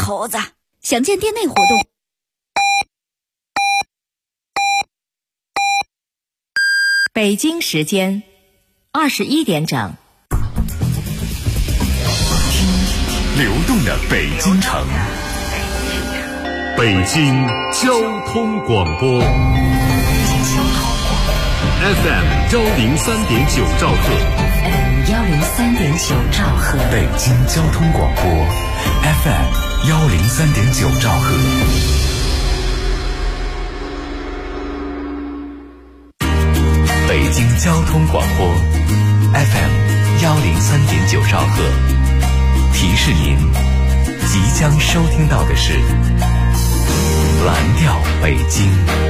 头子，详见店内活动。 北京时间21点整。 流动的北京城，北京交通广播 FM 103.9兆赫 103.9兆赫， 北京交通广播 FM 103.9兆赫。北京交通广播 FM 103.9兆赫，提示您即将收听到的是蓝调北京。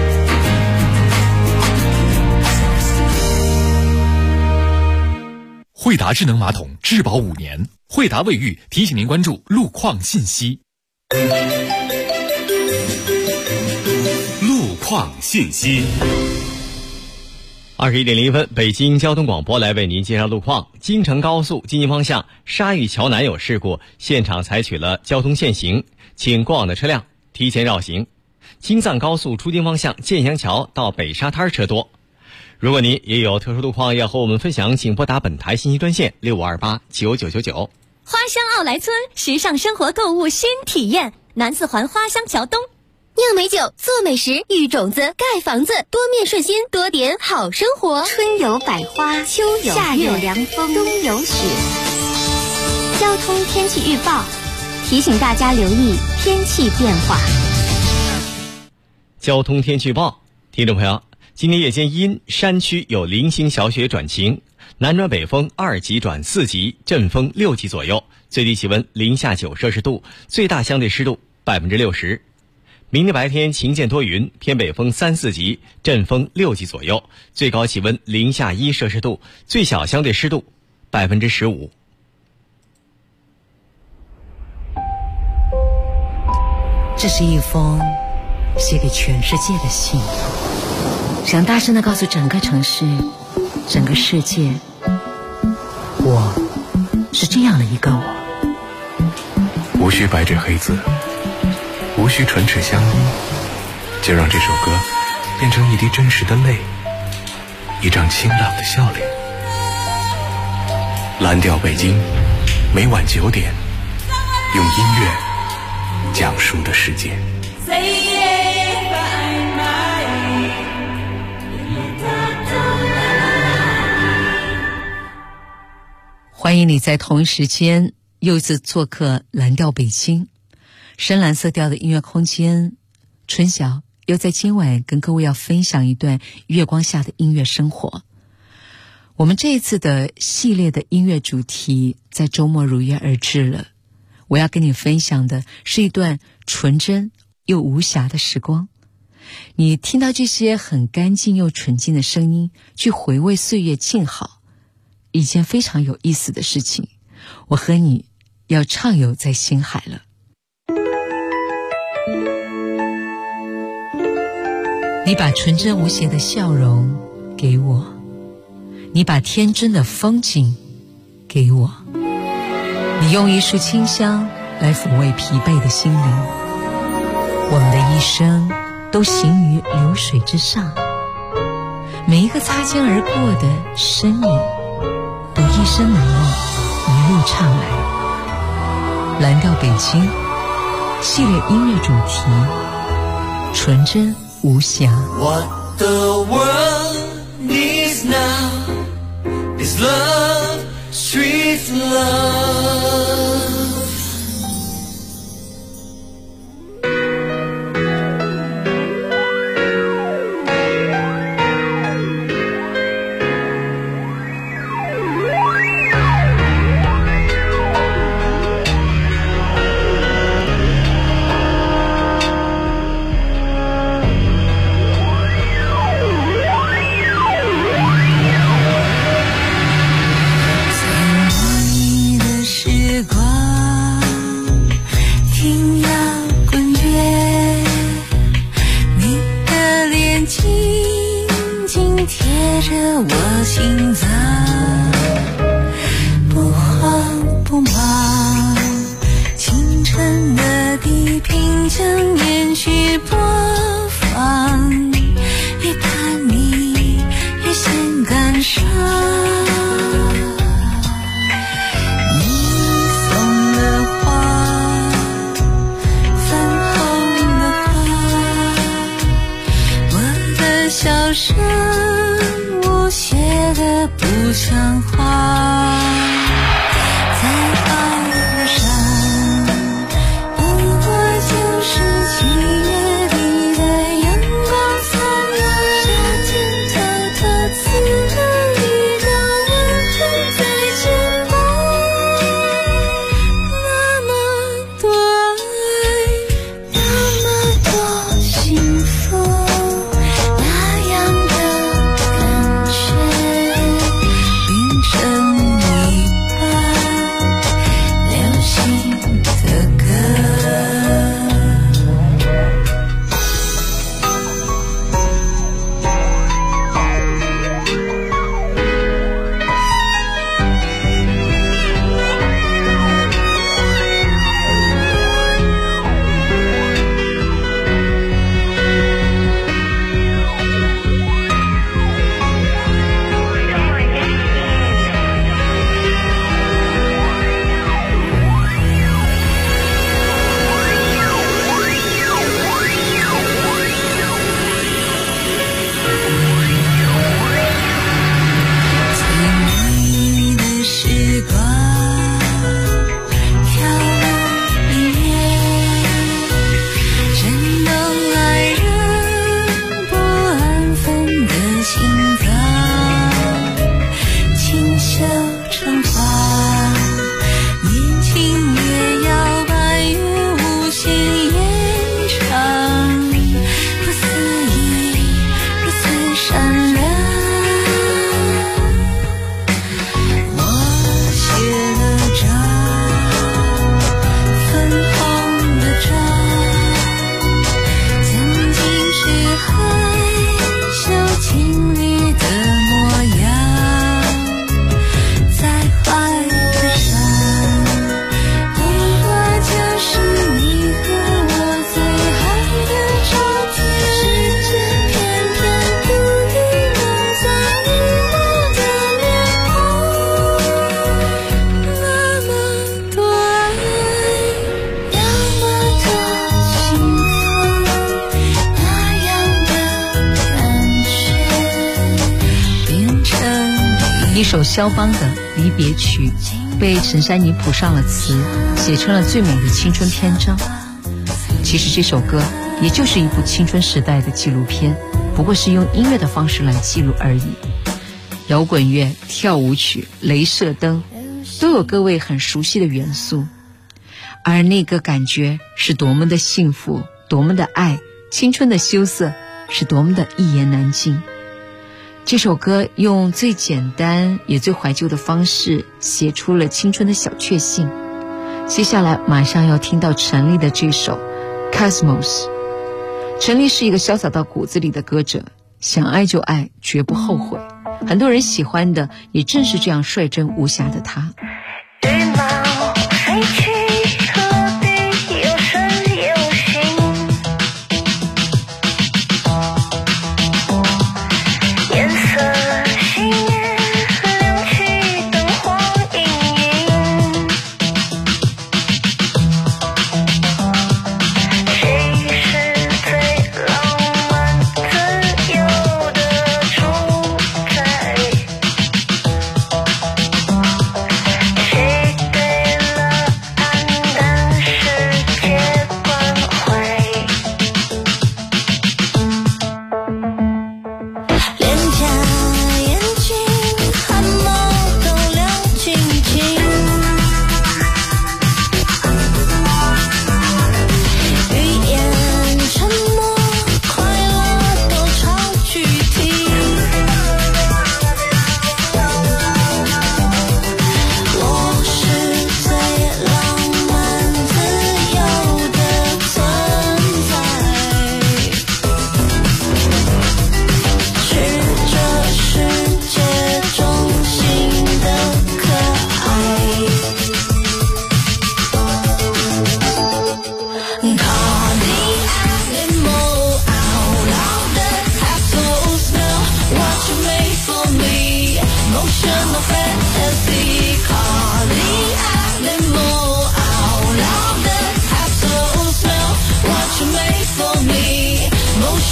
惠达智能马桶质保5年，惠达卫浴提醒您关注路况信息。 路况信息。 21点0分，北京交通广播来为您介绍路况。京承高速京津方向沙峪桥南有事故，现场采取了交通限行，请过往的车辆提前绕行。京藏高速出京方向建祥桥到北沙滩车多。如果您也有特殊路况要和我们分享，请拨打本台信息专线65289999。 花乡奥莱村，时尚生活购物新体验，南四环花乡桥东。 酿美酒，做美食，育种子，盖房子，多面顺心，多点好生活。 春有百花，秋有夏有凉风， 冬有雪。交通天气预报提醒大家留意天气变化。 交通天气预报，听众朋友，今天夜间阴，山区有零星小雪转晴，南转北风2级转4级，阵风6级左右，最低气温零下9摄氏度，最大相对湿度60%。明天白天晴间多云，偏北风3、4级，阵风6级左右，最高气温零下1摄氏度，最小相对湿度15%。 这是一封写给全世界的信，想大声地告诉整个城市，整个世界，我是这样的一个我。 无需白纸黑字，无需唇齿相依，就让这首歌变成一滴真实的泪，一张清朗的笑脸。蓝调北京，每晚9点，用音乐讲述的世界。 欢迎你在同一时间又一次做客蓝调北京，深蓝色调的音乐空间。春晓又在今晚跟各位要分享一段月光下的音乐生活。我们这一次的系列的音乐主题在周末如约而至了，我要跟你分享的是一段纯真又无瑕的时光。你听到这些很干净又纯净的声音，去回味岁月静好，一件非常有意思的事情。我和你要畅游在星海了。你把纯真无邪的笑容给我，你把天真的风景给我，你用一束清香来抚慰疲惫的心灵。我们的一生都行于流水之上，每一个擦肩而过的身影都一生难忘，一路唱来。蓝调北京系列音乐主题，纯真无瑕。 What the world needs now is love, street love.不慌不忙，清晨的地凭着连续播放，越叛逆越先感伤。笑声无邪的不像话，在高山，不过就是7月里的阳光灿烂。夏天偷偷刺了一道纹痕在肩膀，那么多爱，那么多幸福。 一首肖邦的离别曲被陈珊妮谱上了词，写成了最美的青春篇章。其实这首歌也就是一部青春时代的纪录片，不过是用音乐的方式来记录而已。摇滚乐、跳舞曲、雷射灯都有各位很熟悉的元素，而那个感觉是多么的幸福，多么的爱，青春的羞涩是多么的一言难尽。这首歌用最简单也最怀旧的方式写出了青春的小确幸。接下来马上要听到陈粒的这首 Cosmos。 陈粒是一个潇洒到骨子里的歌者，想爱就爱，绝不后悔。很多人喜欢的也正是这样率真无瑕的他。 羽毛飞去落地，有声有形，颜色熄灭，亮起灯光阴影。谁是最浪漫自由的主宰？谁对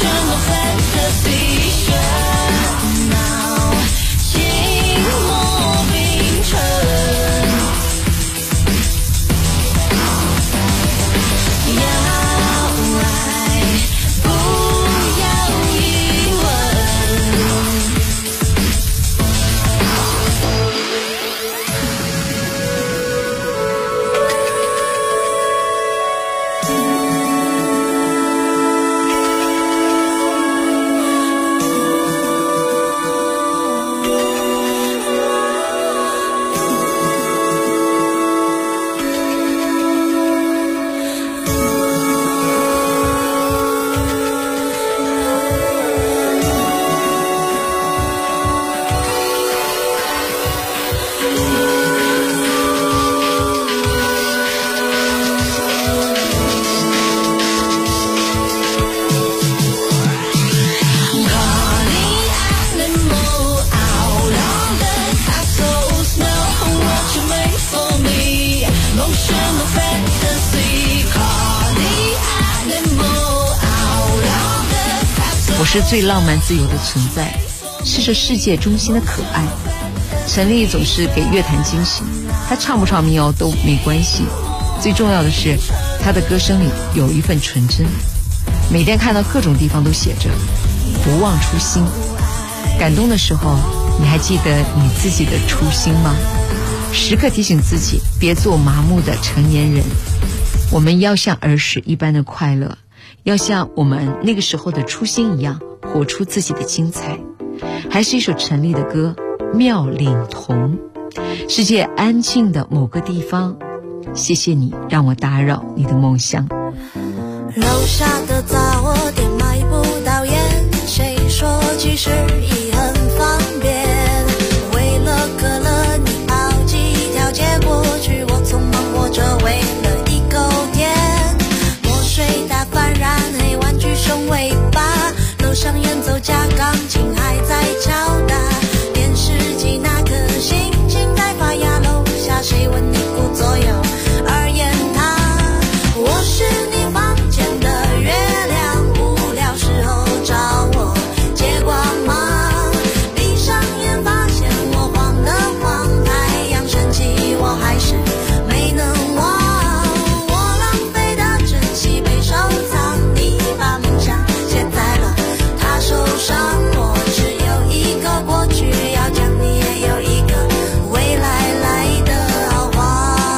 我是最浪漫自由的存在，是这世界中心的可爱。陈粒总是给乐坛惊喜，他唱不唱民谣都没关系，最重要的是他的歌声里有一份纯真。每天看到各种地方都写着不忘初心，感动的时候你还记得你自己的初心吗？时刻提醒自己别做麻木的成年人，我们要像儿时一般的快乐，要像我们那个时候的初心一样活出自己的精彩。还是一首陈粒的歌《妙龄童》。世界安静的某个地方，谢谢你让我打扰你的梦想。 楼下的杂货店买不到烟，谁说其实已很方便。为了可乐你跑几条街过去，我匆忙活着为了一口甜。墨水打翻染黑玩具熊尾巴，楼上演奏家钢琴还在敲打，电视机那颗星星在发芽，楼下谁问你顾左右而言他。我是你房间的月亮，无聊时候找我借光芒，闭上眼发现我晃得晃，太阳升起我还是没能忘，我浪费的珍惜被收藏，你把梦想写在了他手上，我只有一个过去要讲，你也有一个未来来的好话。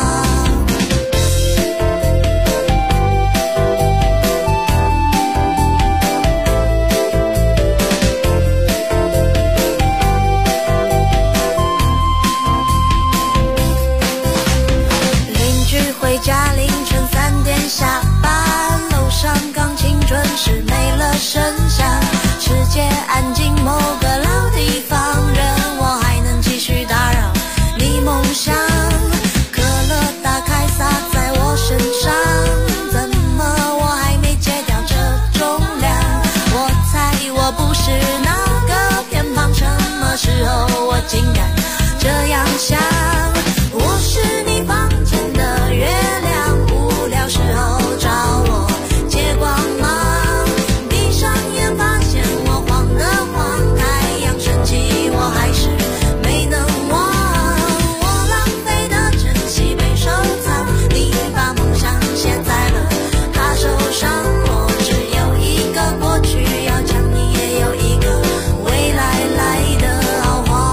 邻居回家凌晨3点下班，楼上钢琴准时没了声响，世界安静某个老地方，任我还能继续打扰你梦想。可乐打开洒在我身上，怎么我还没戒掉这重量？我猜我不是那个偏旁，什么时候我竟然这样想？我是你房间的月亮，无聊时候找我借光芒，闭上眼发现我晃得晃，太阳升起我还是没能忘，我浪费的珍惜被收藏，你把梦想写在了他手上，我只有一个过去要讲，你也有一个未来来的好话。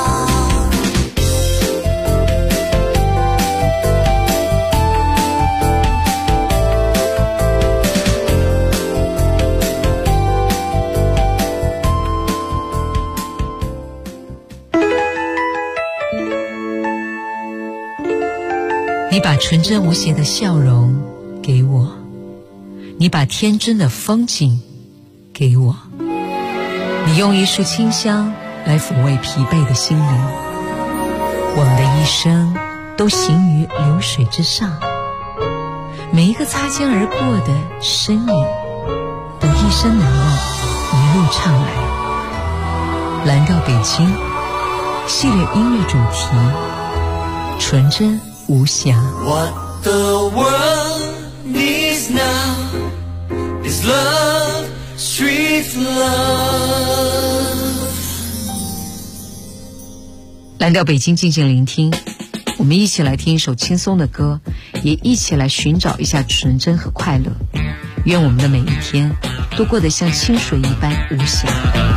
你把纯真无邪的笑容给我，你把天真的风景给我，你用一束清香来抚慰疲惫的心灵。我们的一生都行于流水之上，每一个擦肩而过的身影都一生难忘，一路唱来。蓝调北京系列音乐主题，纯真无瑕。 What the world needs now is love, street 蓝调北京静静聆听，我们一起来听一首轻松的歌，也一起来寻找一下纯真和快乐。愿我们的每一天都过得像清水一般无瑕。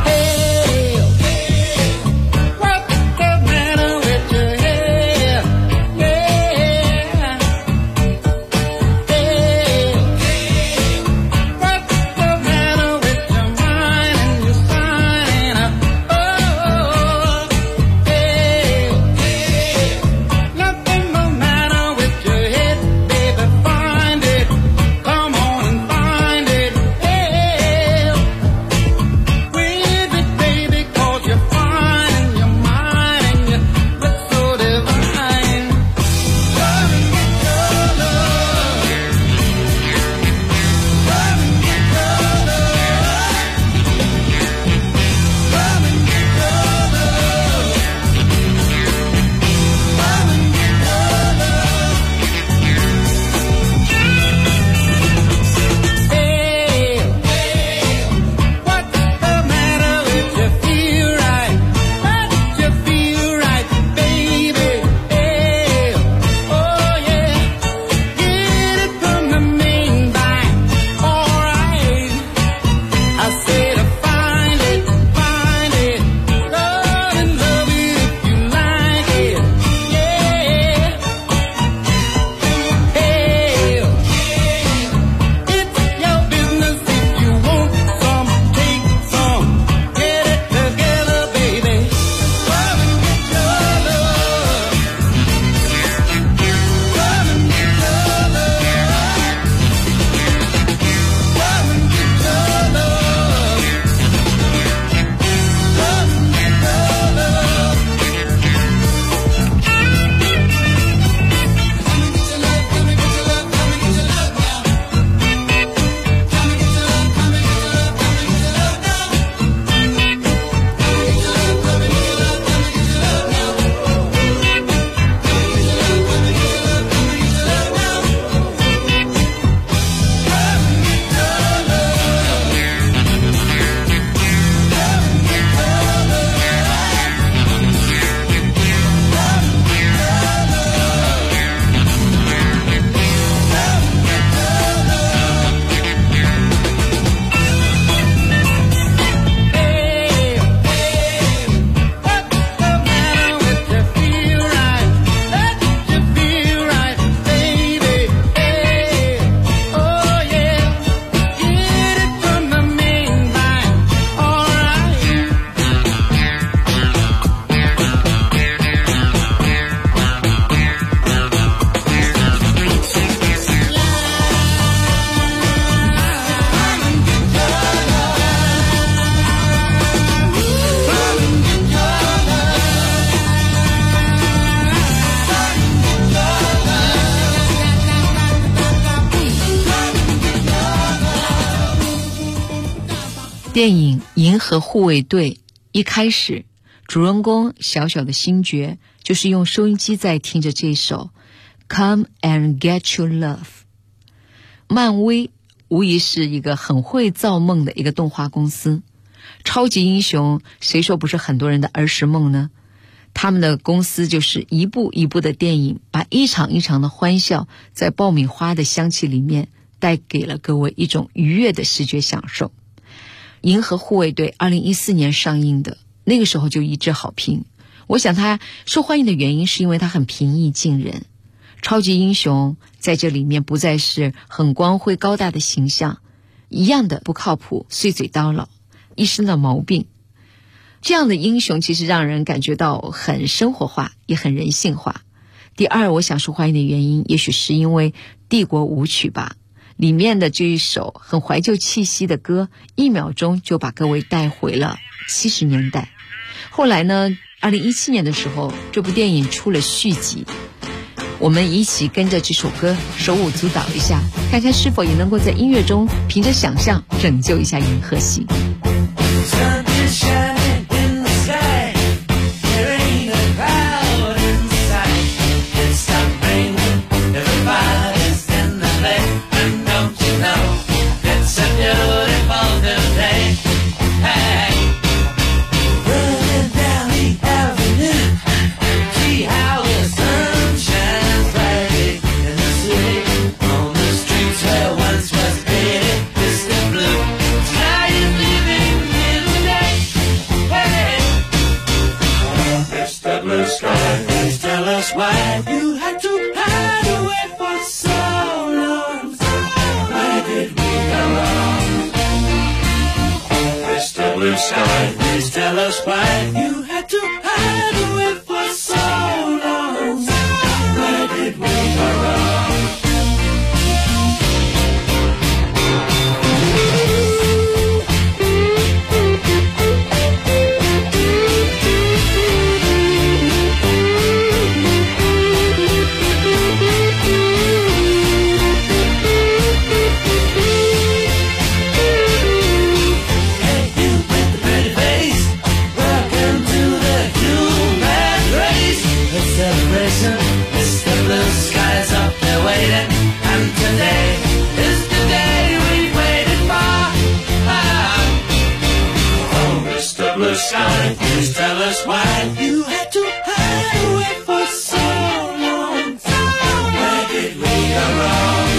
电影《银河护卫队》一开始，主人公小小的星爵就是用收音机在听着这首 Come and Get Your Love。 漫威无疑是一个很会造梦的一个动画公司，超级英雄谁说不是很多人的儿时梦呢？他们的公司就是一部一部的电影，把一场一场的欢笑在爆米花的香气里面带给了各位一种愉悦的视觉享受。银河护卫队2014年上映的，那个时候就一致好评。我想它受欢迎的原因是因为它很平易近人，超级英雄在这里面不再是很光辉高大的形象，一样的不靠谱，碎嘴叨唠，一身的毛病。这样的英雄其实让人感觉到很生活化，也很人性化。第二，我想受欢迎的原因也许是因为帝国舞曲吧，里面的这一首很怀旧气息的歌，1秒钟就把各位带回了70年代。后来呢，2017年的时候，这部电影出了续集，我们一起跟着这首歌手舞足蹈一下，看看是否也能够在音乐中凭着想象拯救一下银河系。 blue sky. Please tell us why you had to hide away for so long. Where did we go wrong? Mr. Blue Sky's up there waiting, and today is the day we waited for. Oh, Mr. Blue Sky, please tell us why you had to hide away for so long. Where did we go wrong?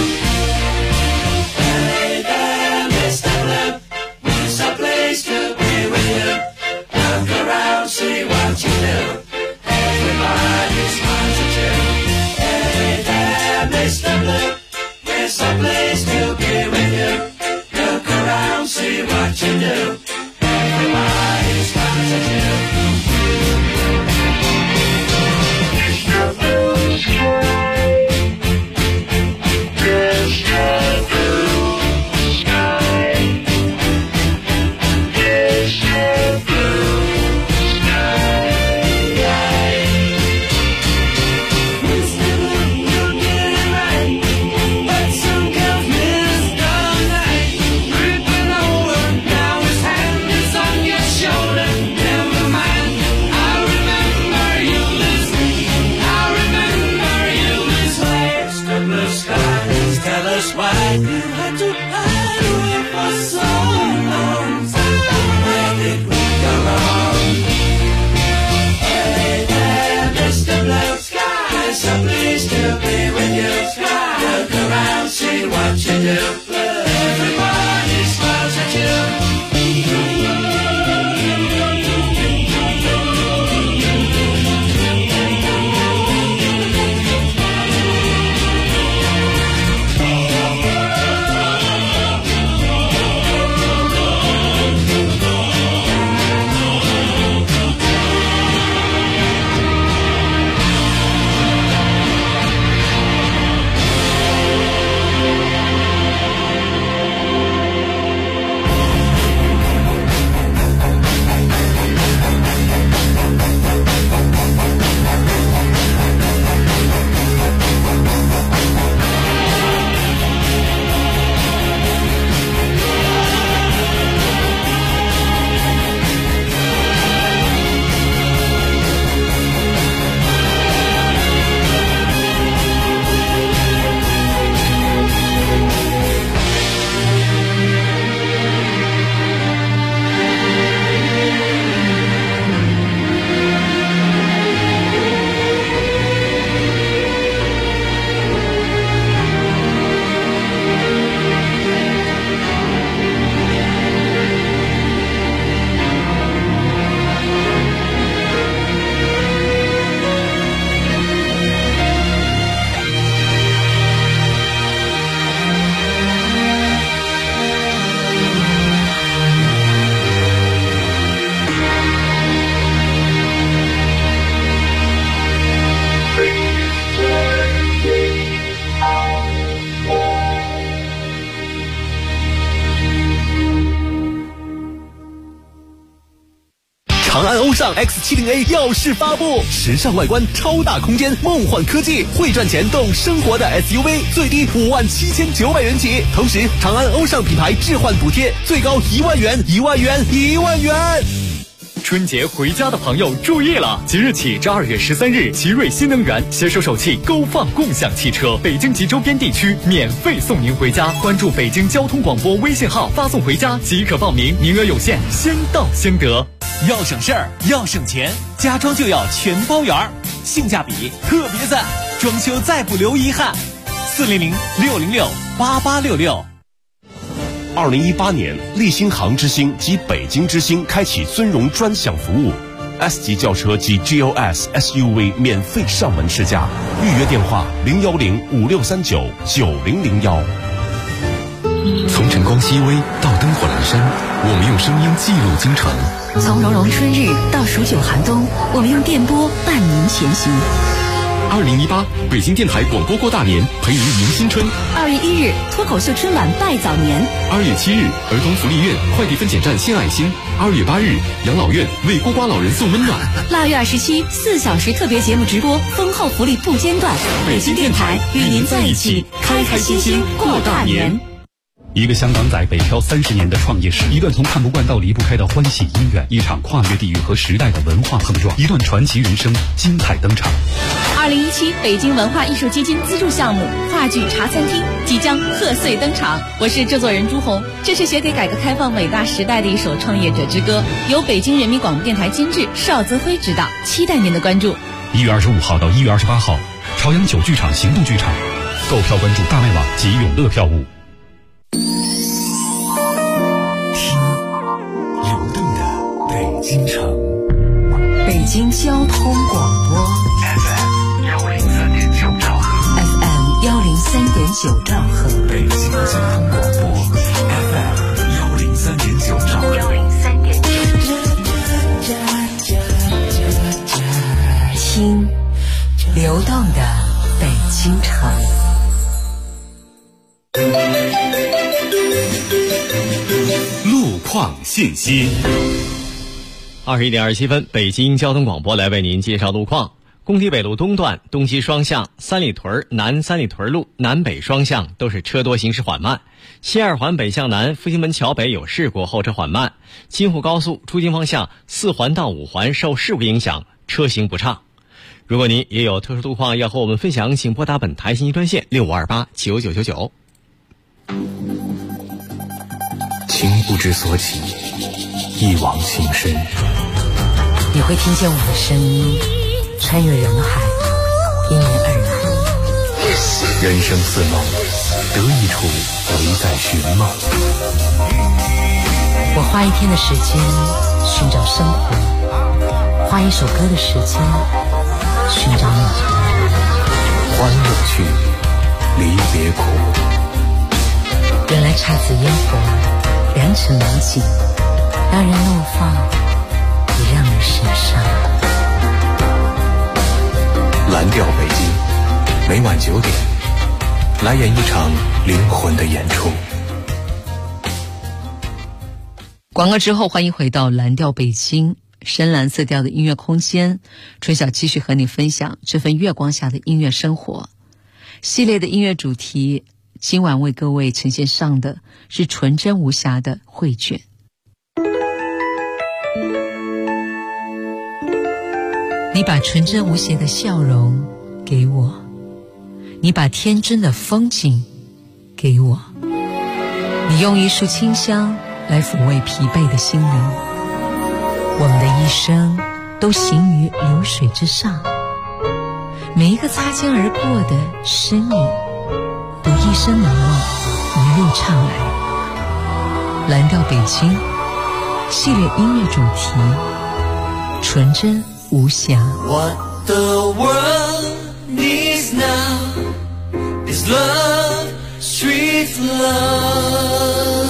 Hey there, Mr. Blue, we're so pleased to be with you. Look around, see what you do. Everybody smiles at you. Hey there, Mr. Blue, we're so pleased to be with you. Look around, see what you do. Everybody smiles at you. Mr. Blue Sky, Mr. Blue Sky, Mr. Blue Sky. Why you had to hide away for so long? Where did we go wrong? Hey there, Mr. Blue Sky, so pleased to be with you. Look around, see what you do. Everybody smiles at you. 长安欧尚 X70A 耀世发布，时尚外观，超大空间，梦幻科技，会赚钱动生活的 SUV， 最低57900元起。同时，长安欧尚品牌置换补贴最高1万元，1万元，1万元。 春节回家的朋友注意了，即日起至2月13日，奇瑞新能源携手首汽勾放共享汽车，北京及周边地区免费送您回家。关注北京交通广播微信号，发送回家即可报名，名额有限，先到先得。 要省事儿，要省钱，家装就要全包圆，性价比特别赞，装修再不留遗憾。400-606-8866。 2018年，立新杭之星及北京之星开启尊荣专享服务 ，S 级轿车及 GLS SUV 免费上门试驾，预约电话010-5639-9001。 从晨光熹微到灯火阑珊，我们用声音记录京城； 从融融春日到数九寒冬，我们用电波伴您前行。 2018北京电台广播过大年，陪您迎新春。 2月1日脱口秀春晚拜早年。 2月7日儿童福利院快递分拣站献爱心。2月8日养老院为孤寡老人送温暖。 腊月27 4小时特别节目直播，丰厚福利不间断。 北京电台与您在一起，开开心心过大年。 一个香港仔北漂30年的创业史，一段从看不惯到离不开的欢喜姻缘，一场跨越地域和时代的文化碰撞，一段传奇人生精彩登场。 2017北京文化艺术基金资助项目话剧茶餐厅即将贺岁登场，我是制作人朱红。这是写给改革开放伟大时代的一首创业者之歌，由北京人民广播电台监制，邵泽辉指导，期待您的关注。 1月25号到1月28号，朝阳9剧场行动剧场，购票关注大麦网及永乐票务。 京城， 北京交通广播 FM 103.9兆赫 ，FM 103.9兆赫， 北京交通广播 FM 103.9兆赫 ，103.9。听流动的北京城。 路况信息。 21点27分，北京交通广播来为您介绍路况。工体北路东段东西双向，三里屯南三里屯路南北双向都是车多行驶缓慢。西二环北向南复兴门桥北有事故，后车缓慢。京沪高速出京方向4环到5环受事故影响，车行不畅。如果您也有特殊路况要和我们分享，请拨打本台信息专线65289999。 情不知所起，一往情深。 你会听见我的声音穿越人海，因你而来。 人生似梦，得一处唯在寻梦。 我花1天的时间寻找生活，花1首歌的时间寻找你。 欢乐去，离别苦。 原来姹紫嫣红，良辰美景，让人怒放，也让人神伤。 蓝调北京，每晚9点，来演一场灵魂的演出。 广告之后，欢迎回到蓝调北京，深蓝色调的音乐空间。春晓继续和你分享这份月光下的音乐生活系列的音乐主题。今晚为各位呈现上的是纯真无瑕的绘卷。你把纯真无邪的笑容给我，你把天真的风景给我，你用一束清香来抚慰疲惫的心灵。我们的一生都行于流水之上，每一个擦肩而过的身影都一生难忘，一路唱来。蓝调北京系列音乐主题，纯真无瑕。 What the world needs now is love, street love.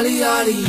里阿里。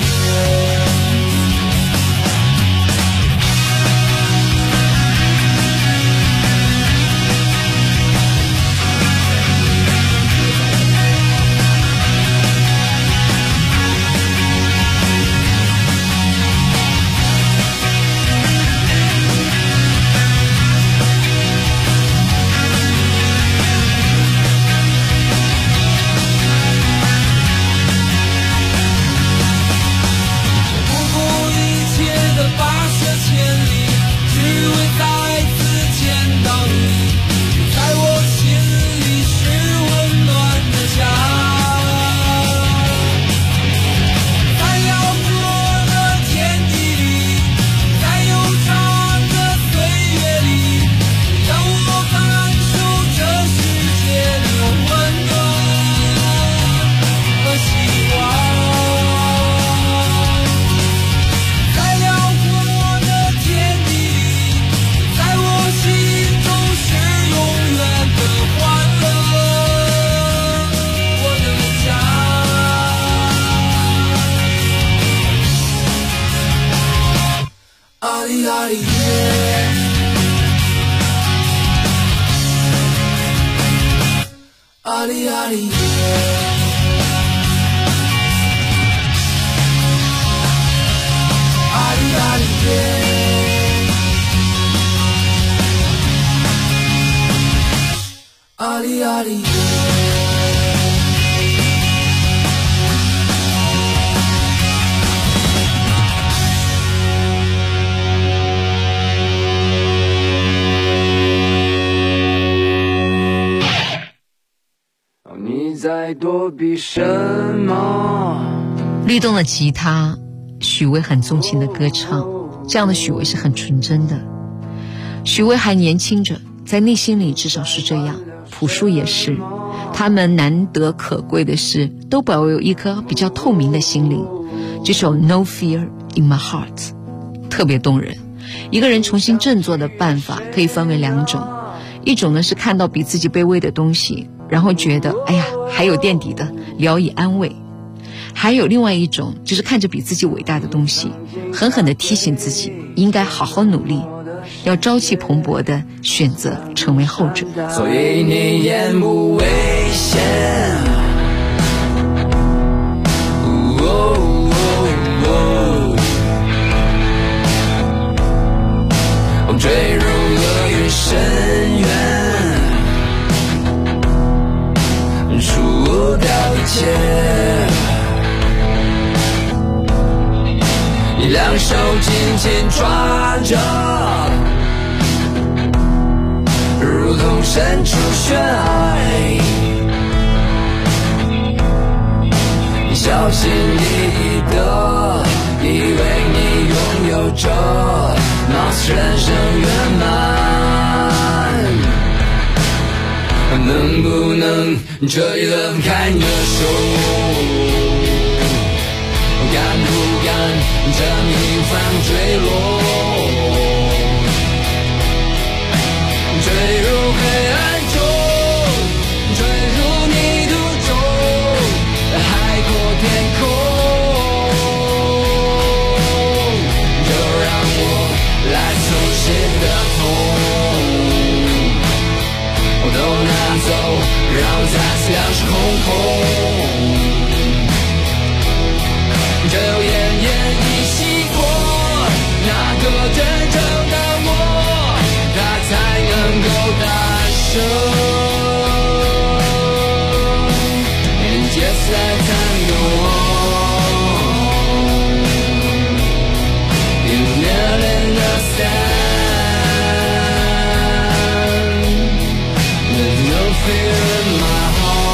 阿里阿里阿里阿里阿里阿里你在躲避什么？ 律动的吉他，许巍很纵情的歌唱，这样的许巍是很纯真的。许巍还年轻着，在内心里至少是这样，朴树也是。他们难得可贵的是，都保有一颗比较透明的心灵。这首 No Fear in My Heart 特别动人。一个人重新振作的办法可以分为两种，一种呢是看到比自己卑微的东西，然后觉得哎呀还有垫底的，聊以安慰。还有另外一种，就是看着比自己伟大的东西，狠狠地提醒自己应该好好努力，要朝气蓬勃地选择成为后者。 所以你眼不危险，坠入厄运深渊，除掉一切。你两手紧紧抓着，如同身处悬崖。你小心翼翼的，以为你拥有着貌似人生圆满，能不能这一轮开你的手？敢不敢这命犯坠落？坠入黑暗中，坠入泥土中，海阔天空。就让我来从心的痛都拿走，让再次两手空空。只有奄奄一息过，那个真正的我，他才能够大声。And just like time go on, you never understand. There's no fear in my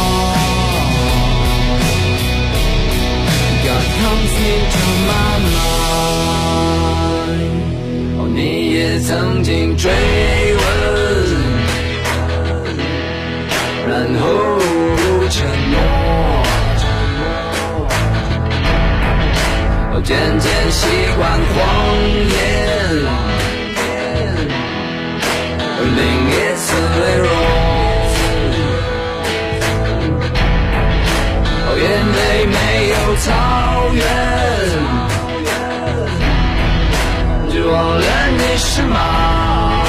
heart. God comes into my mind. 哦，你也曾经追问，然后承诺，哦，渐渐习惯谎言，另一次脆弱。哦，眼泪没有草原，就忘了你是马。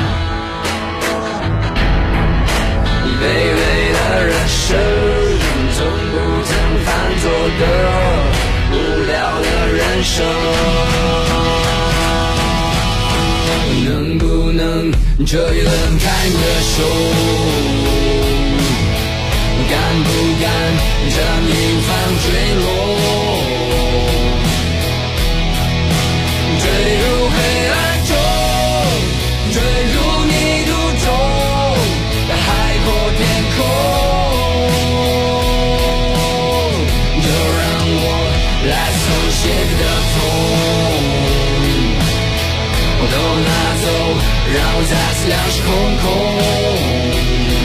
卑微的人生，从不曾犯错的无聊的人生，能不能这一轮看个手？敢不敢让迎风坠落？坠入黑暗中，坠入泥土中，海阔天空。就让我来手写的痛，我都拿走，让我再次两手空空。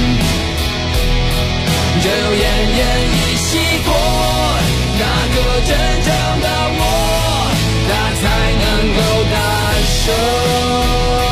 就奄奄一息过，那个真正的我，他才能够诞生。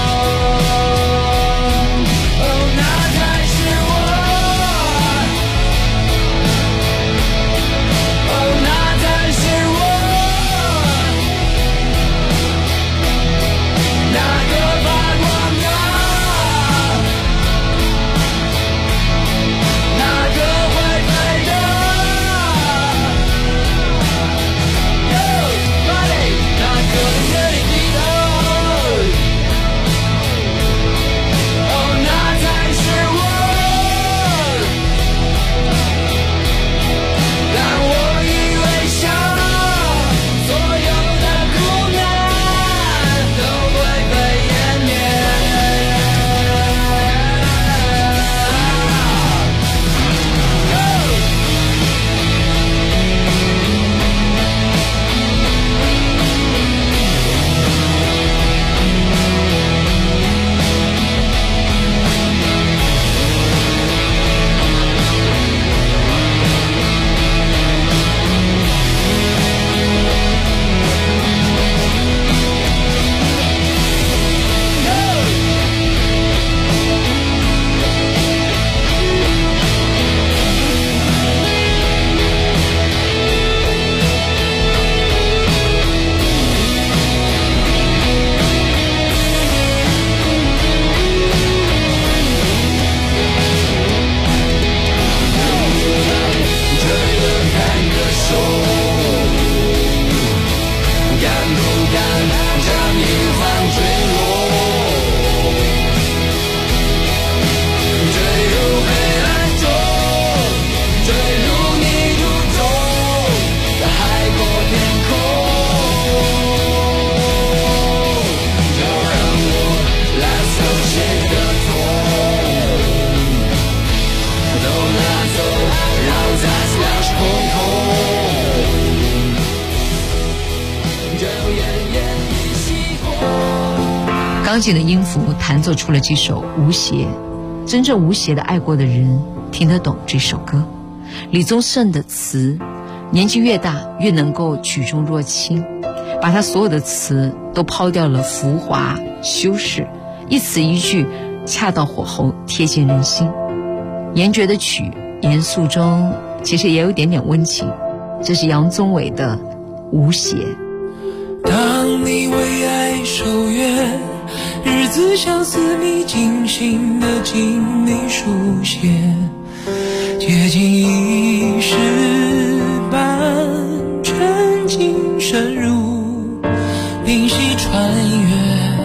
钢琴的音符弹奏出了这首无邪，真正无邪的爱过的人听得懂这首歌。李宗盛的词，年纪越大越能够举重若轻，把他所有的词都抛掉了浮华修饰，一词一句恰到火候，贴近人心。严爵的曲，严肃中其实也有一点点温情，这是杨宗纬的无邪。 当你为爱守约，日子像似你精心的经历书写，接近一世般沉浸深入，灵犀穿越。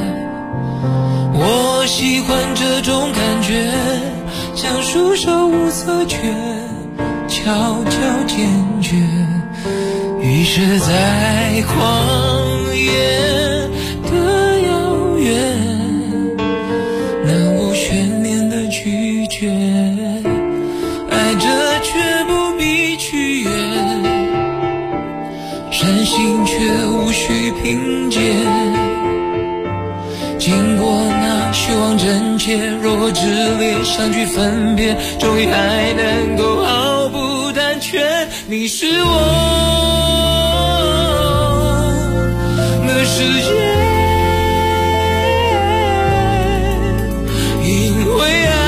我喜欢这种感觉，像束手无策却悄悄坚决，于是在旷野的遥远，难无悬念的拒绝，爱着却不必取悦，深信却无需凭借，经过那虚妄真切，若炽烈相距分别，终于还能够毫不胆怯。你是我的世界，因为爱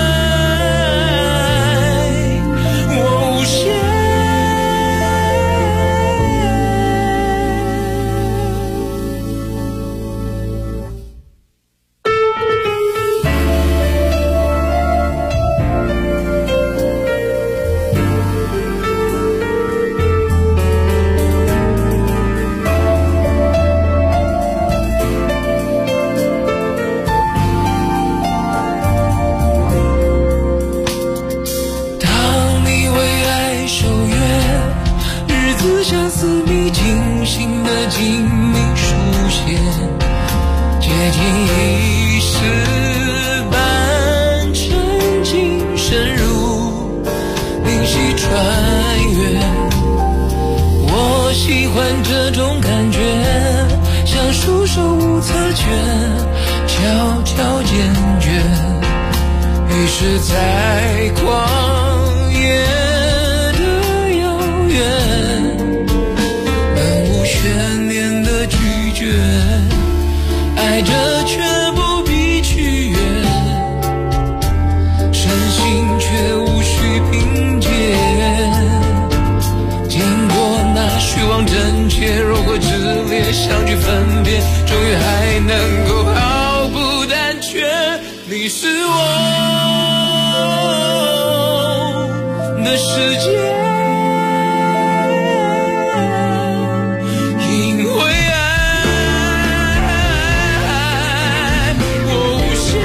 我无限， 字里精心的精密书写，接近一世般沉浸深入，灵犀穿越。我喜欢这种感觉，像束手无策却悄悄坚决，于是在旷野的遥远，能无悬念的拒绝，爱着却不必取悦，深信却无需凭借，经过那虚妄真切，如果炽烈相距分别，终于还能够毫不胆怯。你是我的世界，因为爱我无限，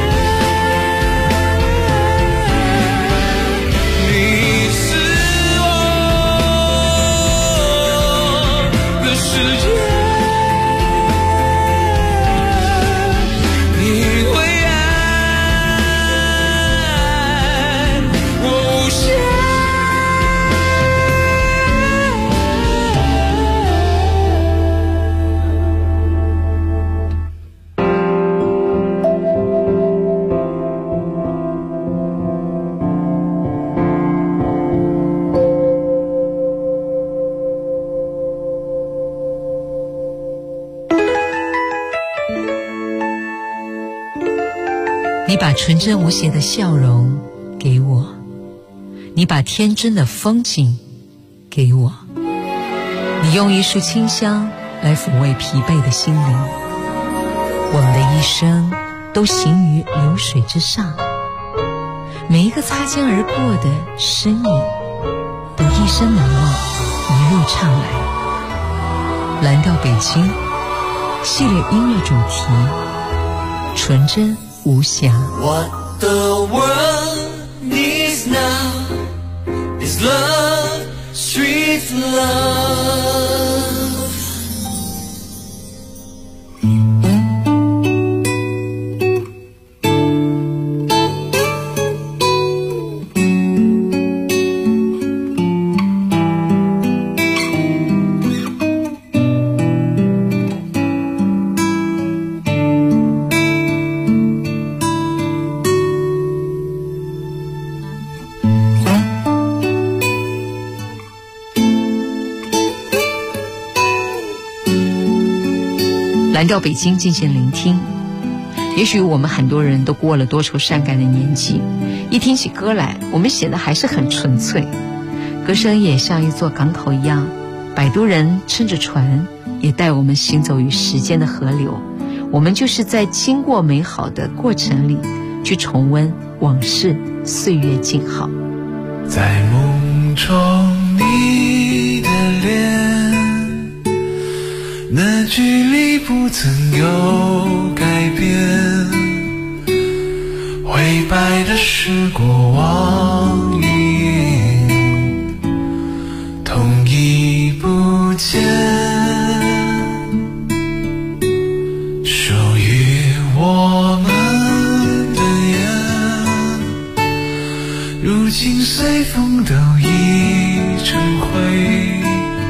你是我的世界。 你把纯真无邪的笑容给我，你把天真的风景给我，你用一束清香来抚慰疲惫的心灵。我们的一生都行于流水之上，每一个擦肩而过的身影都一生难忘，一路唱来。蓝调北京系列音乐主题，纯真无瑕。 What the world needs now is love, street love. 蓝调北京进行聆听。也许我们很多人都过了多愁善感的年纪，一听起歌来，我们显得还是很纯粹。歌声也像一座港口一样，摆渡人撑着船，也带我们行走于时间的河流。我们就是在经过美好的过程里，去重温往事，岁月静好。 在梦中你的脸，那距离不曾有改变，灰白的是过往云，痛已不见，属于我们的眼，如今随风都已成灰，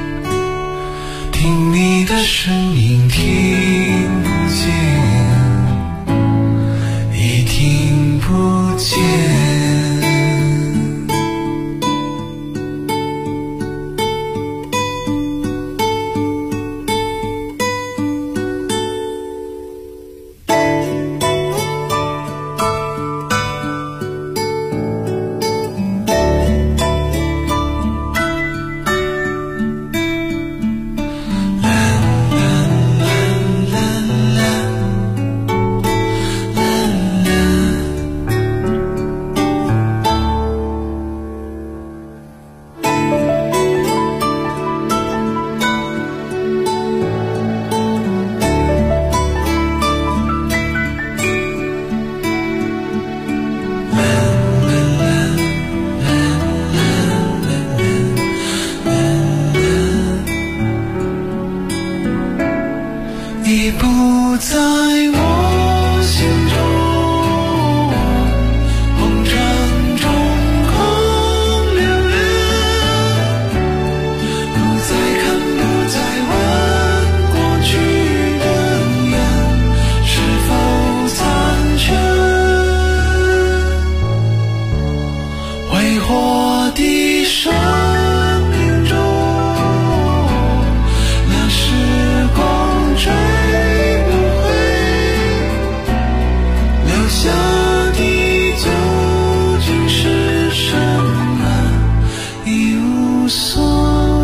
听你的声音听不见，已听不见。 已不在我心中，梦枕中空恋恋，不再看，不再问过去的眼是否残缺，挥霍的生命中，那时光追不回，留下的究竟是什么，已无所谓。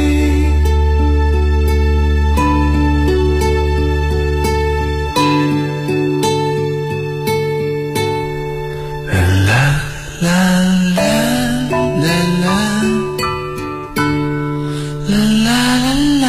啦啦啦啦啦啦啦啦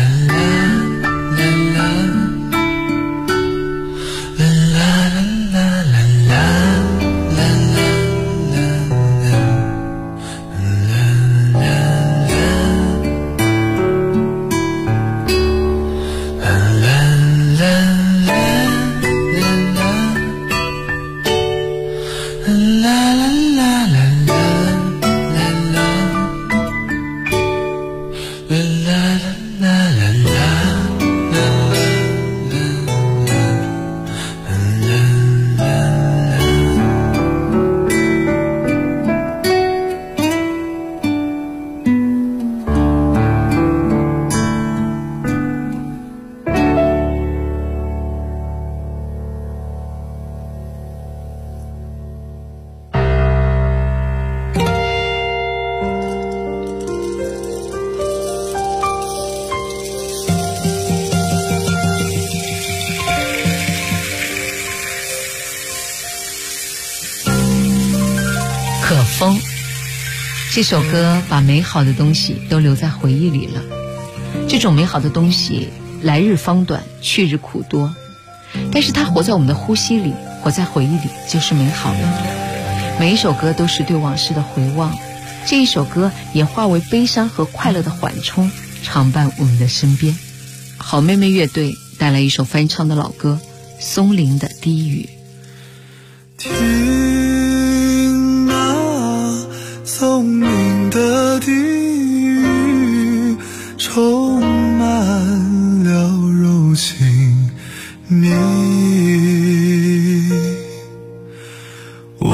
可风这首歌把美好的东西都留在回忆里了。这种美好的东西来日方短，去日苦多，但是它活在我们的呼吸里，活在回忆里，就是美好的。每一首歌都是对往事的回望，这一首歌也化为悲伤和快乐的缓冲，常伴我们的身边。好妹妹乐队带来一首翻唱的老歌《松林的低语》。 听那松林的低语，充满了柔情蜜意。我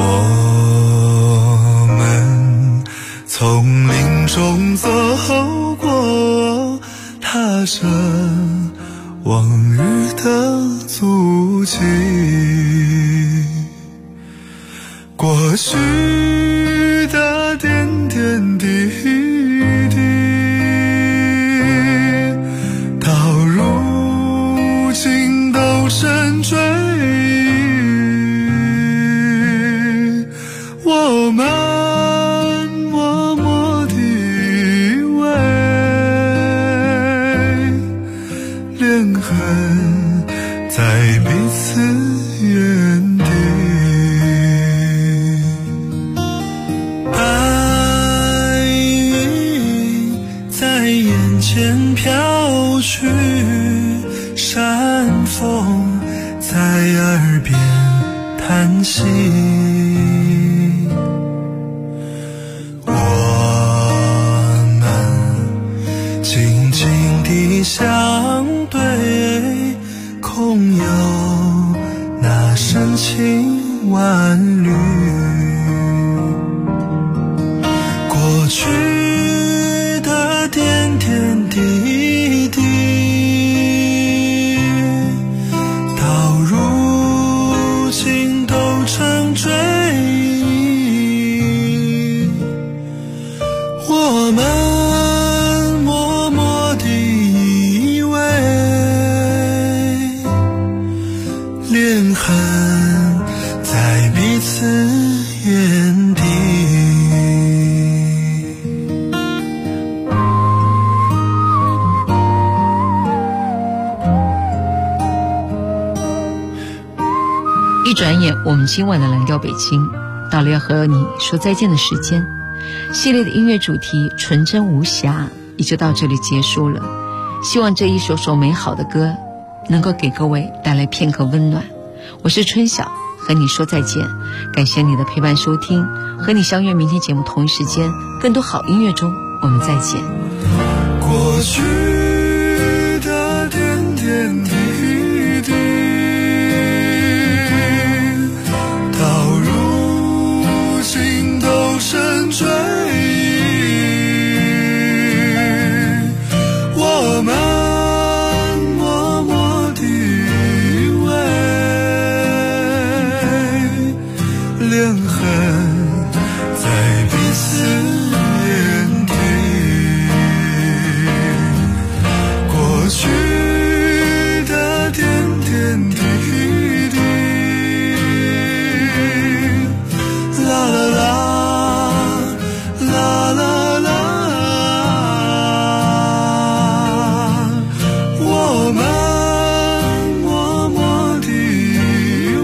们从林中走过，踏着往日的足迹，过去的点点滴滴，到如今都成追忆。我们默默地依偎，连痕在彼此眼底。白云在眼前飘去，山风在耳边叹息。我们静静地相对，空有那深情万缕。过去的点点滴滴，到如今都成追忆。我们默默地依偎，连痕在彼此眼底。 一转眼，我们今晚的蓝调北京到了要和你说再见的时间。系列的音乐主题纯真无瑕也就到这里结束了。希望这一首首美好的歌能够给各位带来片刻温暖。我是春晓，和你说再见，感谢你的陪伴收听，和你相约明天节目同一时间，更多好音乐中我们再见。 过去的点点滴滴，到如今都成追忆，我们默默地以为恋痕在彼此眼底，过去的点点滴滴，啦啦啦，啦啦啦，我们默默地以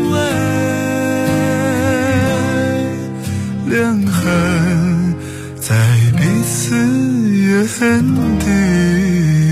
为恋痕在彼此眼底。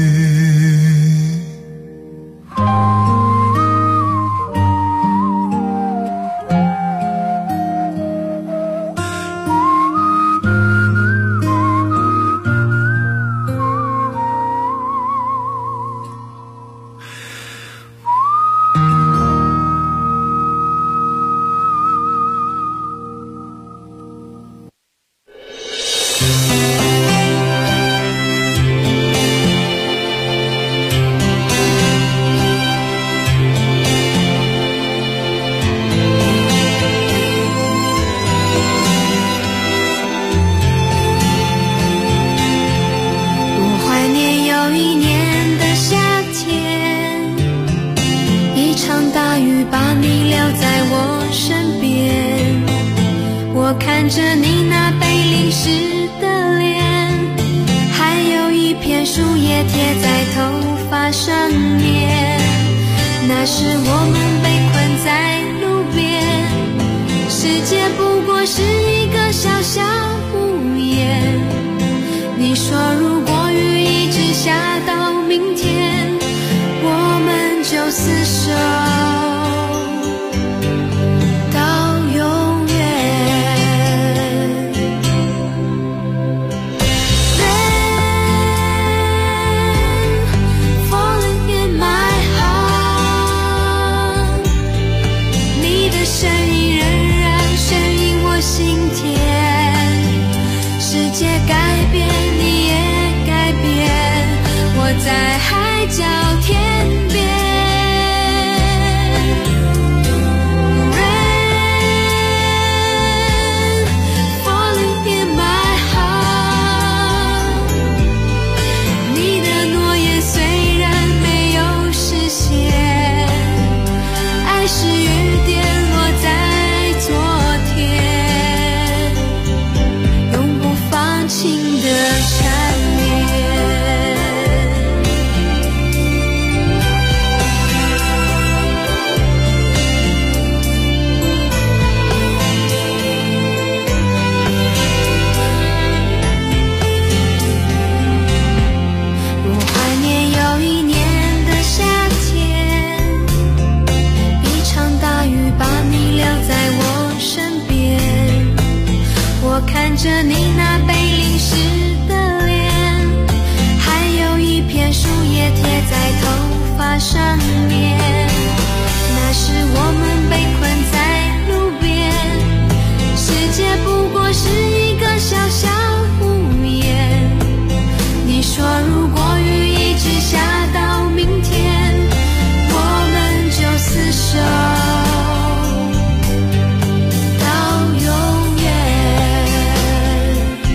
我看着你那被淋湿的脸，还有一片树叶贴在头发上面。那时我们被困在路边，世界不过是一个小小屋檐。你说如果雨一直下到明天，我们就厮守在海角天边。着你那被淋湿的脸，还有一片树叶贴在头发上面。那时我们被困在路边，世界不过是一个小小屋檐。你说如果雨一直下到明天，我们就厮守到永远。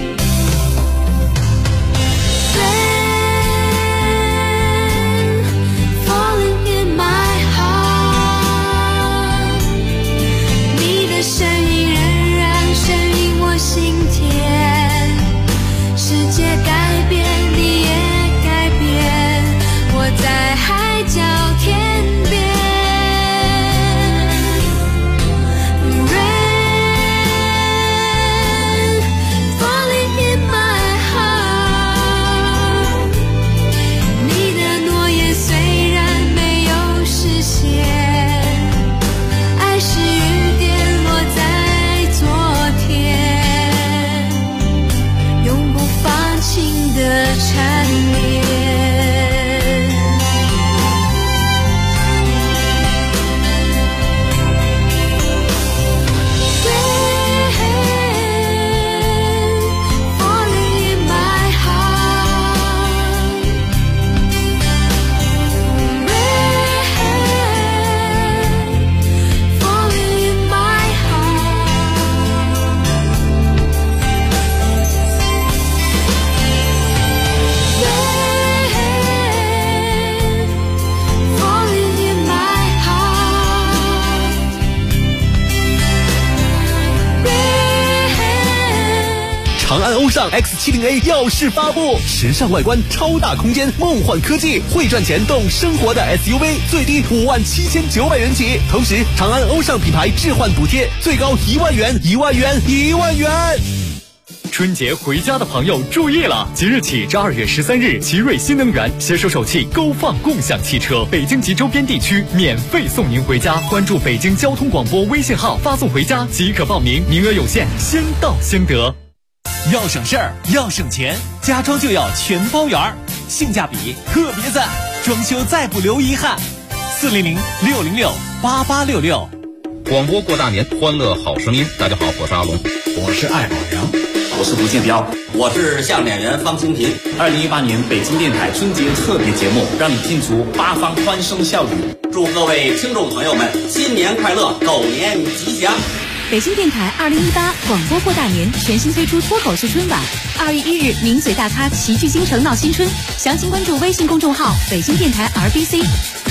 长安欧尚 X70A 耀世发布，时尚外观，超大空间，梦幻科技，会赚钱动生活的 SUV， 最低57900元起。同时，长安欧尚品牌置换补贴最高1万元，1万元，1万元。 春节回家的朋友注意了！即日起至2月13日，奇瑞新能源携手首汽勾放共享汽车，北京及周边地区免费送您回家。关注北京交通广播微信号，发送回家即可报名，名额有限，先到先得。 要省事儿，要省钱，家装就要全包圆儿，性价比特别赞，装修再不留遗憾。400-606-8866。 广播过大年，欢乐好声音。大家好，我是阿龙， 我是艾宝良， 我是吴建彪，我是相声演员方清平。 2018年北京电台春节特别节目，让你进足八方欢声笑语。 祝各位听众朋友们新年快乐，狗年吉祥。 北京电台2018广播过大年全新推出脱口秀春晚，2月1日名嘴大咖齐聚京城闹新春，详情关注微信公众号北京电台 RBC。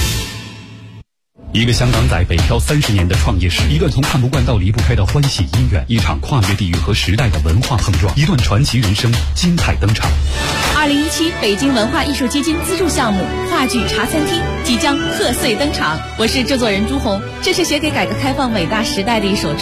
一个香港仔北漂30年的创业史，一段从看不惯到离不开的欢喜姻缘，一场跨越地域和时代的文化碰撞，一段传奇人生精彩登场。 2017北京文化艺术基金资助项目话剧茶餐厅即将贺岁登场，我是制作人朱红，这是写给改革开放伟大时代的一首